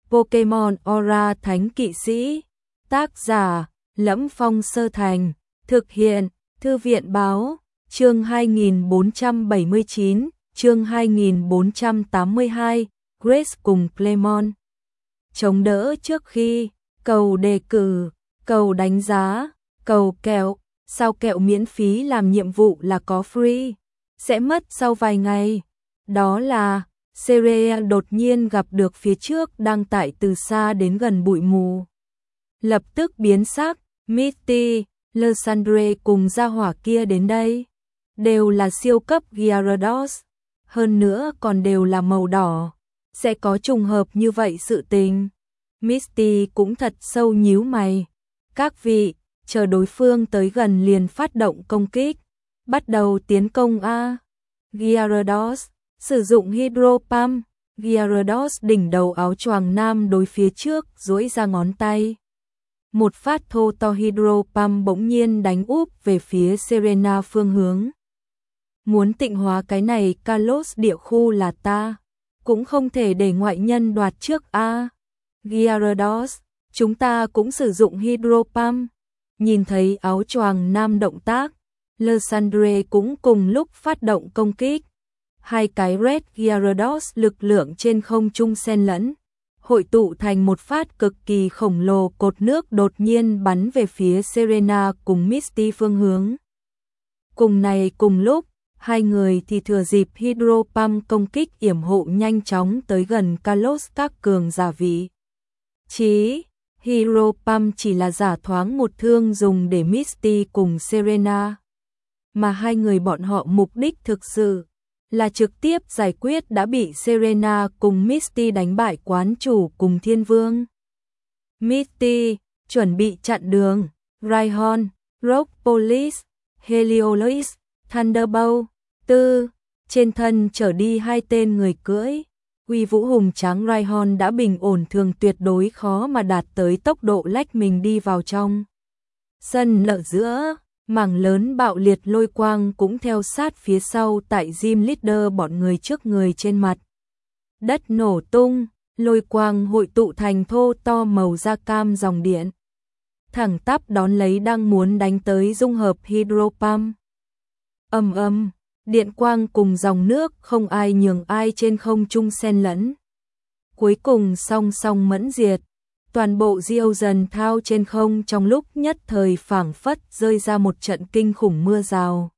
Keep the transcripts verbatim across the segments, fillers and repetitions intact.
Pokemon Aura Thánh Kỵ Sĩ. Tác giả: Lẫm Phong Sơ Thành. Thực hiện: Thư viện báo. Chương hai nghìn bốn trăm bảy mươi chín, chương hai nghìn bốn trăm tám mươi hai, Grace cùng Clemon. Chống đỡ trước khi cầu đề cử, cầu đánh giá, cầu kẹo, sao kẹo miễn phí làm nhiệm vụ là có free, sẽ mất sau vài ngày. Đó là Cerea đột nhiên gặp được phía trước đang tải từ xa đến gần bụi mù. Lập tức biến sắc, Misty, Lysandre cùng gia hỏa kia đến đây. Đều là siêu cấp Gyarados, hơn nữa còn đều là màu đỏ. Sẽ có trùng hợp như vậy sự tình. Misty cũng thật sâu nhíu mày. Các vị, chờ đối phương tới gần liền phát động công kích. Bắt đầu tiến công A. Gyarados, sử dụng Hydro Pump. Gyarados đỉnh đầu áo choàng nam đối phía trước duỗi ra ngón tay. Một phát thô to Hydro Pump bỗng nhiên đánh úp về phía Serena phương hướng. Muốn tịnh hóa cái này Kalos địa khu là ta, cũng không thể để ngoại nhân đoạt trước a. Gyarados, chúng ta cũng sử dụng Hydro Pump. Nhìn thấy áo choàng nam động tác, Lysandre cũng cùng lúc phát động công kích. Hai cái Red Gyarados lực lượng trên không trung xen lẫn, hội tụ thành một phát cực kỳ khổng lồ cột nước đột nhiên bắn về phía Serena cùng Misty phương hướng. Cùng này cùng lúc, hai người thì thừa dịp Hydro Pump công kích yểm hộ nhanh chóng tới gần Kalos các cường giả vị. Chí, Hydro Pump chỉ là giả thoáng một thương dùng để Misty cùng Serena. Mà hai người bọn họ mục đích thực sự là trực tiếp giải quyết đã bị Serena cùng Misty đánh bại quán chủ cùng Thiên Vương. Misty, chuẩn bị chặn đường, Rhyhorn, Rock Police, Heliolisk, Thunderbolt. Tư, trên thân trở đi hai tên người cưỡi. Uy vũ hùng tráng Rhyhorn đã bình ổn thường tuyệt đối khó mà đạt tới tốc độ lách mình đi vào trong sân lợ giữa. Mảng lớn bạo liệt lôi quang cũng theo sát phía sau tại Gym Leader bọn người trước người trên mặt. Đất nổ tung, lôi quang hội tụ thành thô to màu da cam dòng điện. Thẳng tắp đón lấy đang muốn đánh tới dung hợp Hydro Pump. Ầm ầm, điện quang cùng dòng nước không ai nhường ai trên không trung xen lẫn. Cuối cùng song song mẫn diệt. Toàn bộ Diocen thao trên không trong lúc nhất thời phảng phất rơi ra một trận kinh khủng mưa rào.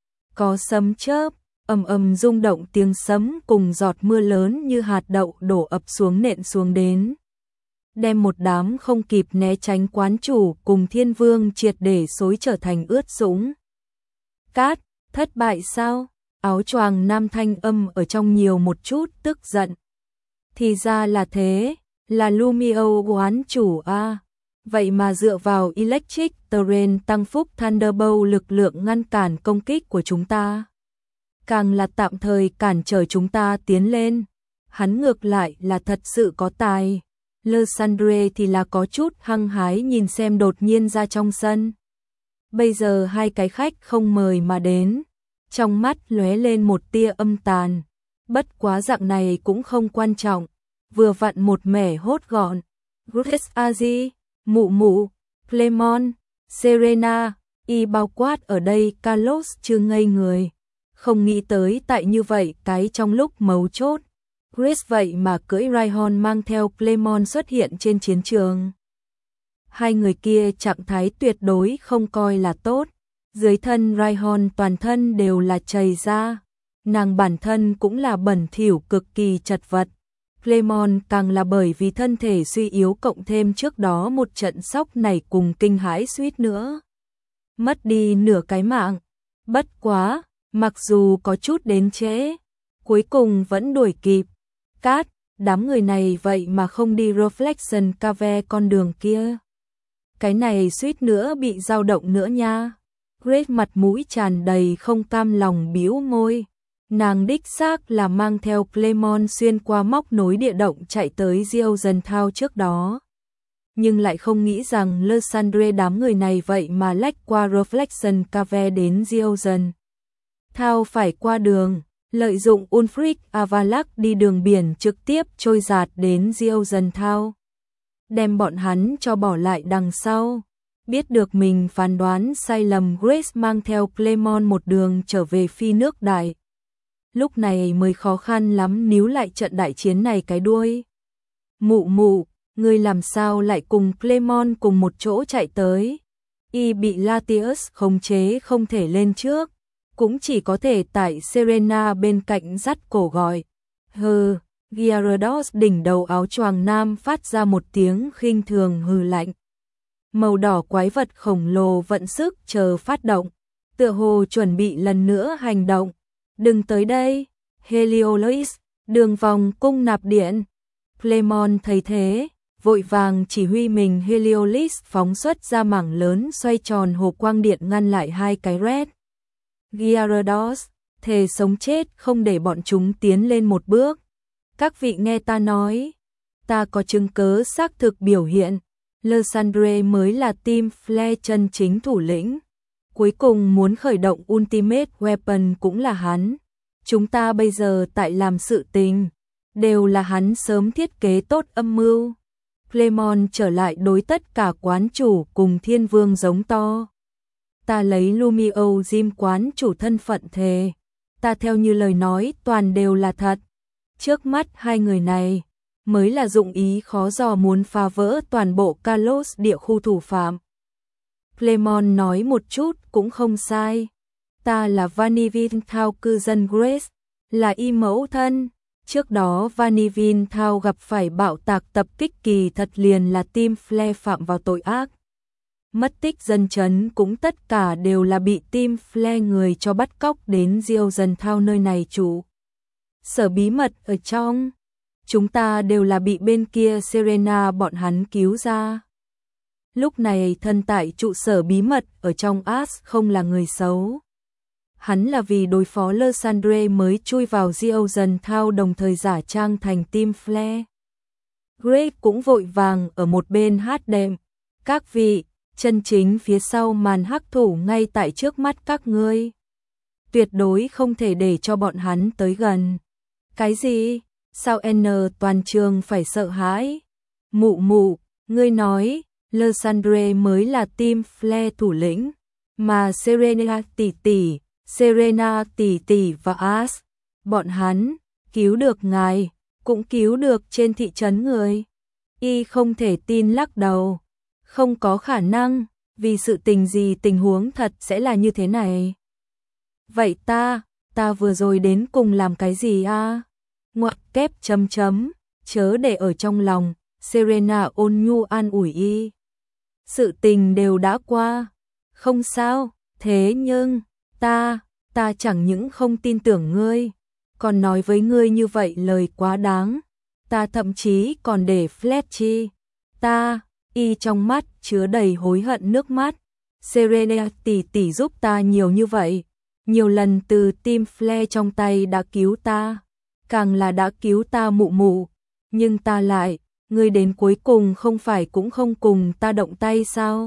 Có sấm chớp, ầm ầm rung động tiếng sấm cùng giọt mưa lớn như hạt đậu đổ ập xuống nện xuống đến. Đem một đám không kịp né tránh quán chủ cùng Thiên Vương triệt để xối trở thành ướt sũng. Cát, thất bại sao? Áo choàng nam thanh âm ở trong nhiều một chút tức giận. Thì ra là thế. Là Lumio quán chủ a. Vậy mà dựa vào Electric Terrain tăng phúc Thunderbolt lực lượng ngăn cản công kích của chúng ta. Càng là tạm thời cản trở chúng ta tiến lên. Hắn ngược lại là thật sự có tài. Lysandre thì là có chút hăng hái nhìn xem đột nhiên ra trong sân. Bây giờ hai cái khách không mời mà đến. Trong mắt lóe lên một tia âm tàn. Bất quá dạng này cũng không quan trọng. Vừa vặn một mẻ hốt gọn. Grace Azi, Mụ Mụ, Clemon, Serena, y bao quát ở đây Kalos chưa ngây người. Không nghĩ tới tại như vậy cái trong lúc mấu chốt. Grace vậy mà cưỡi Rhyhorn mang theo Clemon xuất hiện trên chiến trường. Hai người kia trạng thái tuyệt đối không coi là tốt. Dưới thân Rhyhorn toàn thân đều là chảy ra. Nàng bản thân cũng là bẩn thỉu cực kỳ chật vật. Clemon càng là bởi vì thân thể suy yếu cộng thêm trước đó một trận sốc này cùng kinh hãi suýt nữa mất đi nửa cái mạng. Bất quá, mặc dù có chút đến trễ, cuối cùng vẫn đuổi kịp. Cát, đám người này vậy mà không đi Reflection Cave con đường kia. Cái này suýt nữa bị dao động nữa nha. Grace mặt mũi tràn đầy không cam lòng bĩu môi. Nàng đích xác là mang theo Clemon xuyên qua móc nối địa động chạy tới Diocen Thao trước đó. Nhưng lại không nghĩ rằng Lysandre đám người này vậy mà lách qua Reflection Cave đến Diocen Thao phải qua đường. lợi dụng Ulfric Avalak đi đường biển trực tiếp trôi dạt đến Diêu Thao, đem bọn hắn cho bỏ lại đằng sau. Biết được mình phán đoán sai lầm, Grace mang theo Clemon một đường trở về phi nước đại. Lúc này mới khó khăn lắm níu lại trận đại chiến này cái đuôi. Mụ mụ, ngươi làm sao lại cùng Clemon cùng một chỗ chạy tới? Y bị Latius khống chế không thể lên trước, cũng chỉ có thể tại Serena bên cạnh dắt cổ gọi. Hừ, Gyarados đỉnh đầu áo choàng nam phát ra một tiếng khinh thường hừ lạnh. Màu đỏ quái vật khổng lồ vận sức chờ phát động, tựa hồ chuẩn bị lần nữa hành động. Đừng tới đây, Heliolisk, đường vòng cung nạp điện. Clemon thấy thế, vội vàng chỉ huy mình Heliolisk phóng xuất ra mảng lớn xoay tròn hồ quang điện ngăn lại hai cái red. Gyarados, thề sống chết không để bọn chúng tiến lên một bước. Các vị nghe ta nói, ta có chứng cớ xác thực biểu hiện, Lysandre mới là Team Flare chân chính thủ lĩnh. Cuối cùng muốn khởi động Ultimate Weapon cũng là hắn. Chúng ta bây giờ tại làm sự tình, đều là hắn sớm thiết kế tốt âm mưu. Clemon trở lại đối tất cả quán chủ cùng Thiên Vương giống to. Ta lấy Lumio Gym quán chủ thân phận thề, ta theo như lời nói toàn đều là thật. Trước mắt hai người này mới là dụng ý khó dò muốn phá vỡ toàn bộ Kalos địa khu thủ phạm. Clemon nói một chút cũng không sai. Ta là Vanillin Thao cư dân Grace, là y mẫu thân. Trước đó Vanillin Thao gặp phải bạo tạc tập kích kỳ thật liền là Team Flare phạm vào tội ác. Mất tích dân chấn cũng tất cả đều là bị Team Flare người cho bắt cóc đến Diêu Dần Thao nơi này chủ. Sở bí mật ở trong, chúng ta đều là bị bên kia Serena bọn hắn cứu ra. Lúc này thân tại trụ sở bí mật ở trong Ash không là người xấu. Hắn là vì đối phó Lysandre mới chui vào Diêu Dần Thao đồng thời giả trang thành Team Flare. Grace cũng vội vàng ở một bên hát đệm. Các vị, chân chính phía sau màn hắc thủ ngay tại trước mắt các ngươi. Tuyệt đối không thể để cho bọn hắn tới gần. Cái gì? Sao N toàn trường phải sợ hãi? Mụ mụ, ngươi nói, Lysandre mới là Team Flare thủ lĩnh, mà Serena tỷ tỷ, Serena tỷ tỷ và Ash, bọn hắn cứu được ngài, cũng cứu được trên thị trấn người. Y không thể tin lắc đầu, không có khả năng, vì sự tình gì tình huống thật sẽ là như thế này. Vậy ta, ta vừa rồi đến cùng làm cái gì a? Ngoặc kép chấm chấm, chớ để ở trong lòng, Serena ôn nhu an ủi y. Sự tình đều đã qua, không sao, thế nhưng, ta, ta chẳng những không tin tưởng ngươi, còn nói với ngươi như vậy lời quá đáng, ta thậm chí còn để Fletchy, ta, y trong mắt chứa đầy hối hận nước mắt. Serena tỷ tỷ giúp ta nhiều như vậy, nhiều lần từ Team Flare trong tay đã cứu ta, càng là đã cứu ta mụ mụ, nhưng ta lại, ngươi đến cuối cùng không phải cũng không cùng ta động tay sao?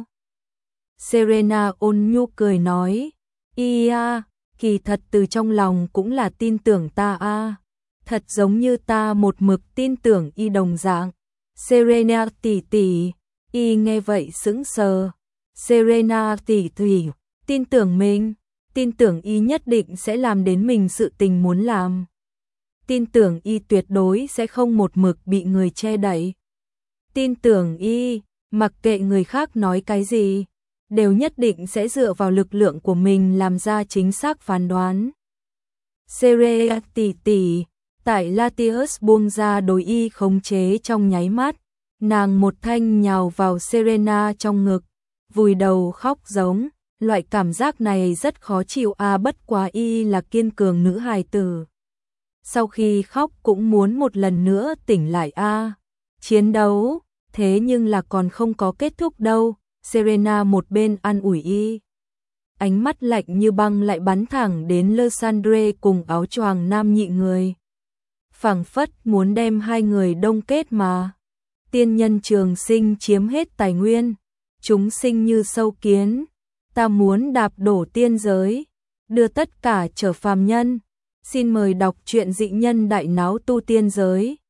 Serena ôn nhu cười nói, y a, kỳ thật từ trong lòng cũng là tin tưởng ta a, thật giống như ta một mực tin tưởng y đồng dạng. Serena tỷ tỷ, y nghe vậy sững sờ. Serena tỷ tỷ, tin tưởng mình, tin tưởng y nhất định sẽ làm đến mình sự tình muốn làm. Tin tưởng y tuyệt đối sẽ không một mực bị người che đậy. Tin tưởng y, mặc kệ người khác nói cái gì, đều nhất định sẽ dựa vào lực lượng của mình làm ra chính xác phán đoán. Serena tỷ tỷ, tại Latius buông ra đối y khống chế trong nháy mắt, nàng một thanh nhào vào Serena trong ngực, vùi đầu khóc giống, loại cảm giác này rất khó chịu a à, bất quá y là kiên cường nữ hài tử. Sau khi khóc cũng muốn một lần nữa tỉnh lại a à. Chiến đấu, thế nhưng là còn không có kết thúc đâu, Serena một bên an ủi y. Ánh mắt lạnh như băng lại bắn thẳng đến Lysandre cùng áo choàng nam nhị người. Phảng phất muốn đem hai người đông kết mà. Tiên nhân trường sinh chiếm hết tài nguyên, chúng sinh như sâu kiến, ta muốn đạp đổ tiên giới, đưa tất cả trở phàm nhân. Xin mời đọc truyện Dị nhân đại náo tu tiên giới.